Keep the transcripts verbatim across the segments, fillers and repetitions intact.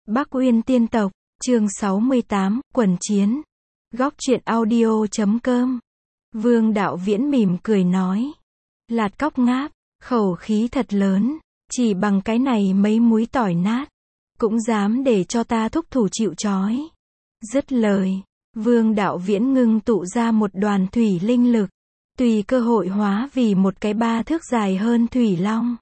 Bắc Uyên Tiên Tộc, chương sáu mươi tám, Quần Chiến. Góc truyện audio chấm com. Vương Đạo Viễn mỉm cười nói. Lạt cóc ngáp, khẩu khí thật lớn, chỉ bằng cái này mấy múi tỏi nát, cũng dám để cho ta thúc thủ chịu trói. Dứt lời, Vương Đạo Viễn ngưng tụ ra một đoàn thủy linh lực, tùy cơ hội hóa vì một cái ba thước dài hơn thủy long.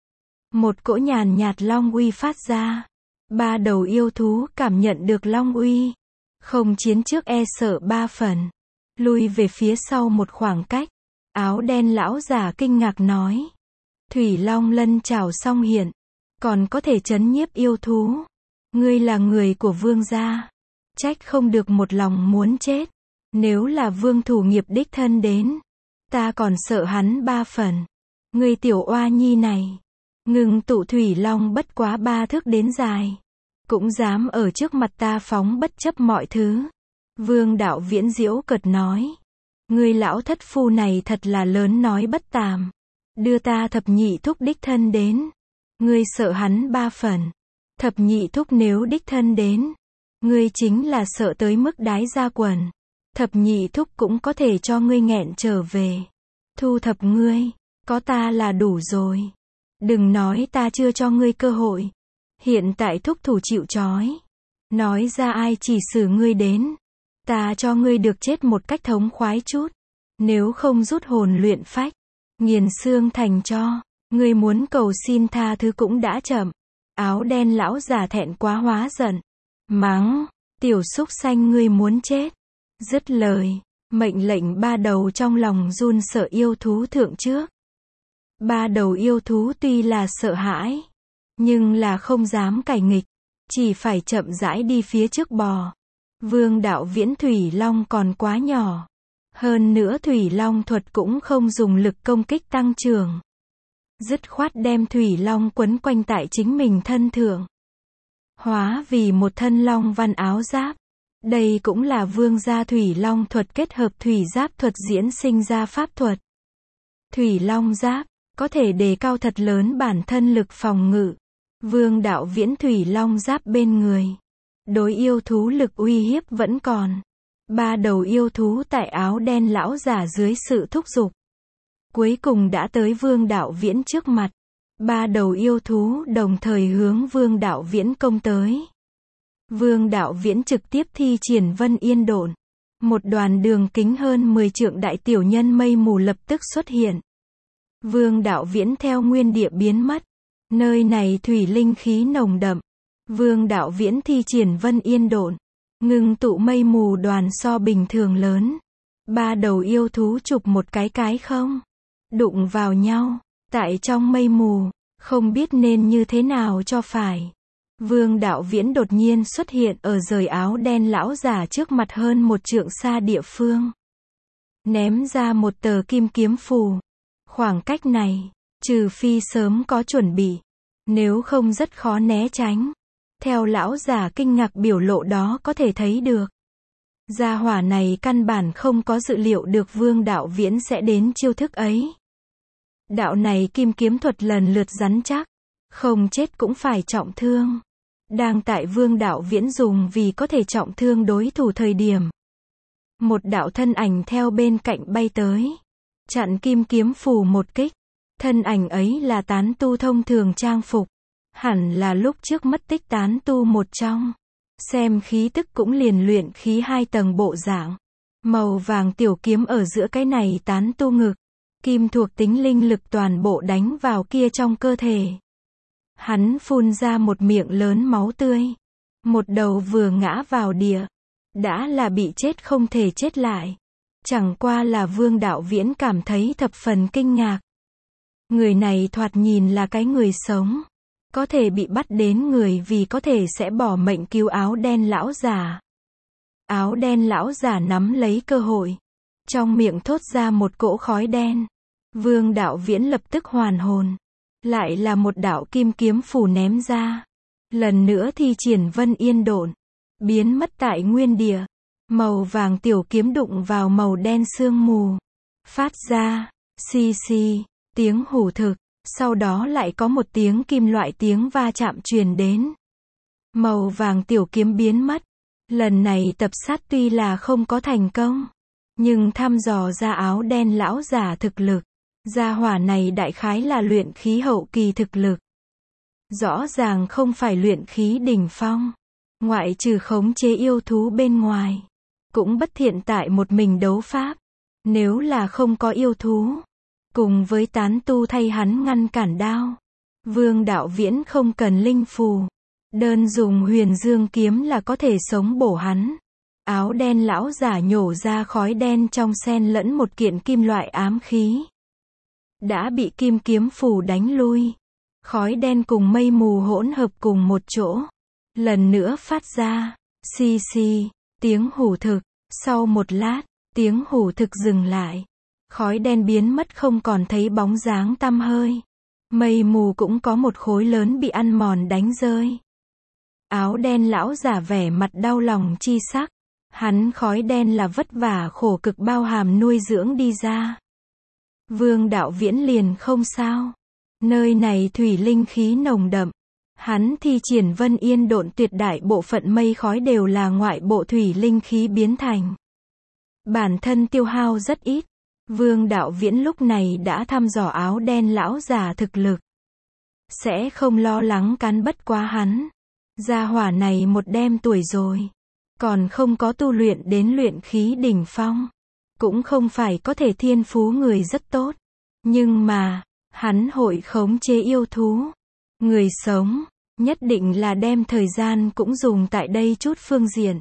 Một cỗ nhàn nhạt long uy phát ra. Ba đầu yêu thú cảm nhận được long uy, không chiến trước e sợ ba phần, lui về phía sau một khoảng cách. Áo đen lão giả kinh ngạc nói: Thủy long lân trảo song hiện, còn có thể trấn nhiếp yêu thú. Ngươi là người của vương gia, trách không được một lòng muốn chết. Nếu là vương thủ nghiệp đích thân đến, ta còn sợ hắn ba phần. Ngươi tiểu oa nhi này, ngừng tụ thủy long bất quá ba thước đến dài, cũng dám ở trước mặt ta phóng bất chấp mọi thứ. Vương Đạo Viễn giễu cợt nói: Ngươi lão thất phu này thật là lớn nói bất tàm, đưa ta thập nhị thúc đích thân đến, ngươi sợ hắn ba phần. Thập nhị thúc nếu đích thân đến, ngươi chính là sợ tới mức đái ra quần. Thập nhị thúc cũng có thể cho ngươi nghẹn trở về, thu thập ngươi, có ta là đủ rồi. Đừng nói ta chưa cho ngươi cơ hội, hiện tại thúc thủ chịu trói, nói ra ai chỉ xử ngươi đến, ta cho ngươi được chết một cách thống khoái chút. Nếu không rút hồn luyện phách, nghiền xương thành cho, ngươi muốn cầu xin tha thứ cũng đã chậm. Áo đen lão già thẹn quá hóa giận, mắng: Tiểu súc sanh ngươi muốn chết. Dứt lời, mệnh lệnh ba đầu trong lòng run sợ yêu thú thượng trước. Ba đầu yêu thú tuy là sợ hãi, nhưng là không dám cày nghịch, chỉ phải chậm rãi đi phía trước bò. Vương Đạo Viễn thủy long còn quá nhỏ, hơn nữa thủy long thuật cũng không dùng lực công kích tăng trưởng, dứt khoát đem thủy long quấn quanh tại chính mình thân thượng, hóa vì một thân long văn áo giáp. Đây cũng là vương gia thủy long thuật kết hợp thủy giáp thuật diễn sinh ra pháp thuật. Thủy long giáp có thể đề cao thật lớn bản thân lực phòng ngự. Vương Đạo Viễn thủy long giáp bên người, đối yêu thú lực uy hiếp vẫn còn. Ba đầu yêu thú tại áo đen lão giả dưới sự thúc giục, cuối cùng đã tới Vương Đạo Viễn trước mặt. Ba đầu yêu thú đồng thời hướng Vương Đạo Viễn công tới. Vương Đạo Viễn trực tiếp thi triển Vân Yên Độn, một đoàn đường kính hơn mười trượng đại tiểu nhân mây mù lập tức xuất hiện. Vương Đạo Viễn theo nguyên địa biến mất. Nơi này thủy linh khí nồng đậm. Vương Đạo Viễn thi triển Vân Yên Độn, ngưng tụ mây mù đoàn so bình thường lớn. Ba đầu yêu thú chụp một cái cái không, đụng vào nhau, tại trong mây mù, không biết nên như thế nào cho phải. Vương Đạo Viễn đột nhiên xuất hiện ở rời áo đen lão giả trước mặt hơn một trượng xa địa phương, ném ra một tờ kim kiếm phù. Khoảng cách này, trừ phi sớm có chuẩn bị, nếu không rất khó né tránh. Theo lão giả kinh ngạc biểu lộ đó có thể thấy được, gia hỏa này căn bản không có dự liệu được Vương Đạo Viễn sẽ đến chiêu thức ấy. Đạo này kim kiếm thuật lần lượt rắn chắc, không chết cũng phải trọng thương. Đang tại Vương Đạo Viễn dùng vì có thể trọng thương đối thủ thời điểm, một đạo thân ảnh theo bên cạnh bay tới, chặn kim kiếm phù một kích. Thân ảnh ấy là tán tu thông thường trang phục, hẳn là lúc trước mất tích tán tu một trong, xem khí tức cũng liền luyện khí hai tầng bộ dạng. Màu vàng tiểu kiếm ở giữa cái này tán tu ngực, kim thuộc tính linh lực toàn bộ đánh vào kia trong cơ thể. Hắn phun ra một miệng lớn máu tươi, một đầu vừa ngã vào địa, đã là bị chết không thể chết lại. Chẳng qua là Vương Đạo Viễn cảm thấy thập phần kinh ngạc. Người này thoạt nhìn là cái người sống, có thể bị bắt đến người vì có thể sẽ bỏ mệnh cứu áo đen lão giả. Áo đen lão giả nắm lấy cơ hội, trong miệng thốt ra một cỗ khói đen. Vương Đạo Viễn lập tức hoàn hồn, lại là một đạo kim kiếm phù ném ra. Lần nữa thi triển Vân Yên Độn, biến mất tại nguyên địa. Màu vàng tiểu kiếm đụng vào màu đen sương mù, phát ra xì xì tiếng hủ thực, sau đó lại có một tiếng kim loại tiếng va chạm truyền đến. Màu vàng tiểu kiếm biến mất. Lần này tập sát tuy là không có thành công, nhưng thăm dò ra áo đen lão giả thực lực. Gia hỏa này đại khái là luyện khí hậu kỳ thực lực. Rõ ràng không phải luyện khí đỉnh phong. Ngoại trừ khống chế yêu thú bên ngoài, cũng bất thiện tại một mình đấu pháp. Nếu là không có yêu thú, cùng với tán tu thay hắn ngăn cản đao, Vương Đạo Viễn không cần linh phù, đơn dùng Huyền Dương kiếm là có thể sống bổ hắn. Áo đen lão giả nhổ ra khói đen trong xen lẫn một kiện kim loại ám khí. Đã bị kim kiếm phù đánh lui. Khói đen cùng mây mù hỗn hợp cùng một chỗ. Lần nữa phát ra, xì xì, tiếng hủ thực. Sau một lát, tiếng hủ thực dừng lại. Khói đen biến mất không còn thấy bóng dáng tăm hơi. Mây mù cũng có một khối lớn bị ăn mòn đánh rơi. Áo đen lão giả vẻ mặt đau lòng chi sắc. Hắn khói đen là vất vả khổ cực bao hàm nuôi dưỡng đi ra. Vương Đạo Viễn liền không sao. Nơi này thủy linh khí nồng đậm. Hắn thi triển Vân Yên Độn tuyệt đại bộ phận mây khói đều là ngoại bộ thủy linh khí biến thành. Bản thân tiêu hao rất ít. Vương Đạo Viễn lúc này đã thăm dò áo đen lão già thực lực. Sẽ không lo lắng cắn bất quá hắn. Gia hỏa này một đêm tuổi rồi. Còn không có tu luyện đến luyện khí đỉnh phong. Cũng không phải có thể thiên phú người rất tốt. Nhưng mà, hắn hội khống chế yêu thú. Người sống, nhất định là đem thời gian cũng dùng tại đây chút phương diện.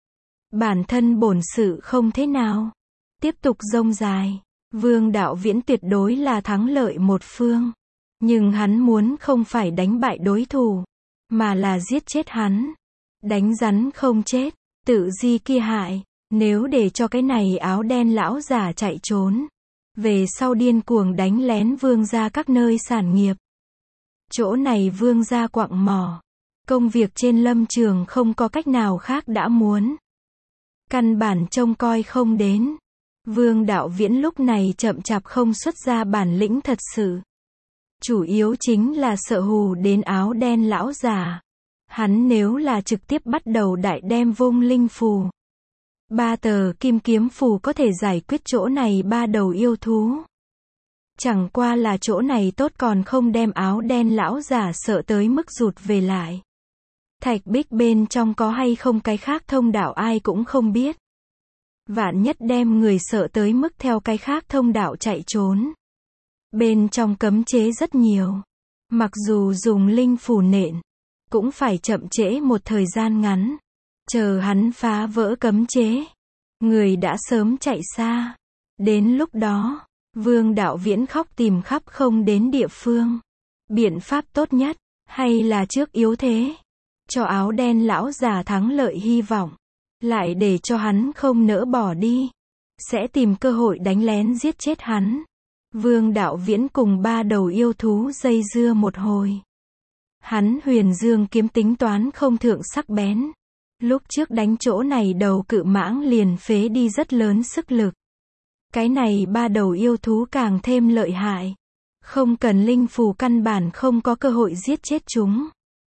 Bản thân bổn sự không thế nào. Tiếp tục rông dài. Vương Đạo Viễn tuyệt đối là thắng lợi một phương. Nhưng hắn muốn không phải đánh bại đối thủ, mà là giết chết hắn. Đánh rắn không chết, tự di kia hại. Nếu để cho cái này áo đen lão giả chạy trốn, về sau điên cuồng đánh lén vương gia các nơi sản nghiệp. Chỗ này vương gia quặng mỏ. Công việc trên lâm trường không có cách nào khác đã muốn. Căn bản trông coi không đến. Vương Đạo Viễn lúc này chậm chạp không xuất ra bản lĩnh thật sự. Chủ yếu chính là sợ hù đến áo đen lão già. Hắn nếu là trực tiếp bắt đầu đại đem vung linh phù. Ba tờ kim kiếm phù có thể giải quyết chỗ này ba đầu yêu thú. Chẳng qua là chỗ này tốt còn không đem áo đen lão già sợ tới mức rụt về lại. Thạch bích bên trong có hay không cái khác thông đạo ai cũng không biết. Vạn nhất đem người sợ tới mức theo cái khác thông đạo chạy trốn. Bên trong cấm chế rất nhiều. Mặc dù dùng linh phù nện, cũng phải chậm trễ một thời gian ngắn. Chờ hắn phá vỡ cấm chế, người đã sớm chạy xa. Đến lúc đó, Vương Đạo Viễn khóc tìm khắp không đến địa phương. Biện pháp tốt nhất, hay là trước yếu thế, cho áo đen lão già thắng lợi hy vọng. Lại để cho hắn không nỡ bỏ đi. Sẽ tìm cơ hội đánh lén giết chết hắn. Vương Đạo Viễn cùng ba đầu yêu thú dây dưa một hồi. Hắn Huyền Dương kiếm tính toán không thượng sắc bén. Lúc trước đánh chỗ này đầu cự mãng liền phế đi rất lớn sức lực. Cái này ba đầu yêu thú càng thêm lợi hại. Không cần linh phù căn bản không có cơ hội giết chết chúng.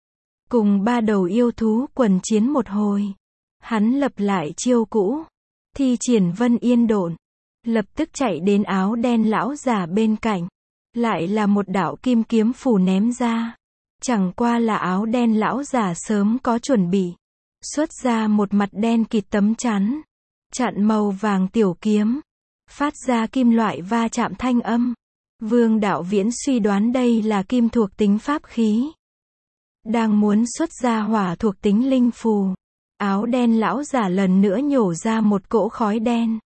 Cùng ba đầu yêu thú quần chiến một hồi. Hắn lập lại chiêu cũ. Thi triển Vân Yên Độn. Lập tức chạy đến áo đen lão già bên cạnh. Lại là một đạo kim kiếm phù ném ra. Chẳng qua là áo đen lão già sớm có chuẩn bị. Xuất ra một mặt đen kịt tấm chắn. Chặn màu vàng tiểu kiếm. Phát ra kim loại va chạm thanh âm. Vương Đạo Viễn suy đoán đây là kim thuộc tính pháp khí. Đang muốn xuất ra hỏa thuộc tính linh phù. Áo đen lão giả lần nữa nhổ ra một cỗ khói đen.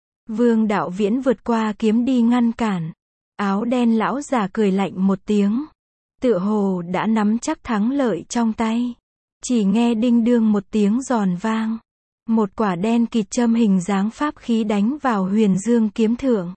Vương Đạo Viễn vượt qua kiếm đi ngăn cản. Áo đen lão giả cười lạnh một tiếng. Tựa hồ đã nắm chắc thắng lợi trong tay. Chỉ nghe đinh đương một tiếng giòn vang. Một quả đen kịt châm hình dáng pháp khí đánh vào Huyền Dương kiếm thượng.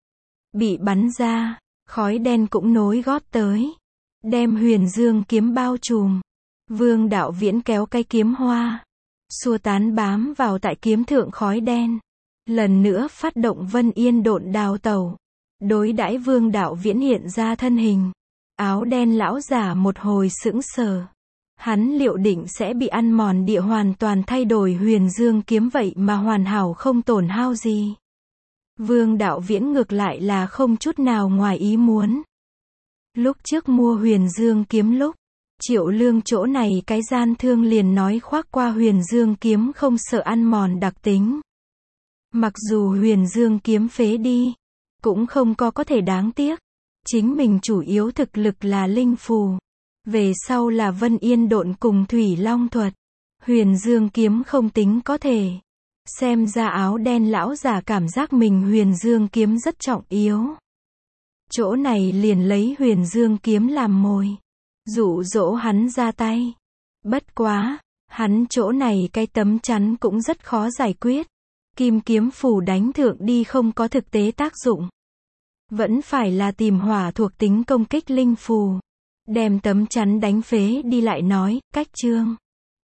Bị bắn ra, khói đen cũng nối gót tới. Đem Huyền Dương kiếm bao trùm. Vương Đạo Viễn kéo cây kiếm hoa. Xua tán bám vào tại kiếm thượng khói đen. Lần nữa phát động Vân Yên Độn đào tẩu. Đối đãi Vương Đạo Viễn hiện ra thân hình. Áo đen lão giả một hồi sững sờ. Hắn liệu định sẽ bị ăn mòn địa hoàn toàn thay đổi huyền dương kiếm vậy mà hoàn hảo không tổn hao gì. Vương Đạo Viễn ngược lại là không chút nào ngoài ý muốn. Lúc trước mua huyền dương kiếm lúc, Triệu Lương chỗ này cái gian thương liền nói khoác qua huyền dương kiếm không sợ ăn mòn đặc tính. Mặc dù huyền dương kiếm phế đi, cũng không có có thể đáng tiếc. Chính mình chủ yếu thực lực là linh phù. Về sau là Vân Yên Độn cùng Thủy Long thuật. Huyền dương kiếm không tính có thể. Xem ra áo đen lão giả cảm giác mình huyền dương kiếm rất trọng yếu. Chỗ này liền lấy huyền dương kiếm làm mồi. Dụ dỗ hắn ra tay. Bất quá, hắn chỗ này cái tấm chắn cũng rất khó giải quyết. Kim kiếm phù đánh thượng đi không có thực tế tác dụng. Vẫn phải là tìm hỏa thuộc tính công kích linh phù. Đem tấm chắn đánh phế đi lại nói, cách chương.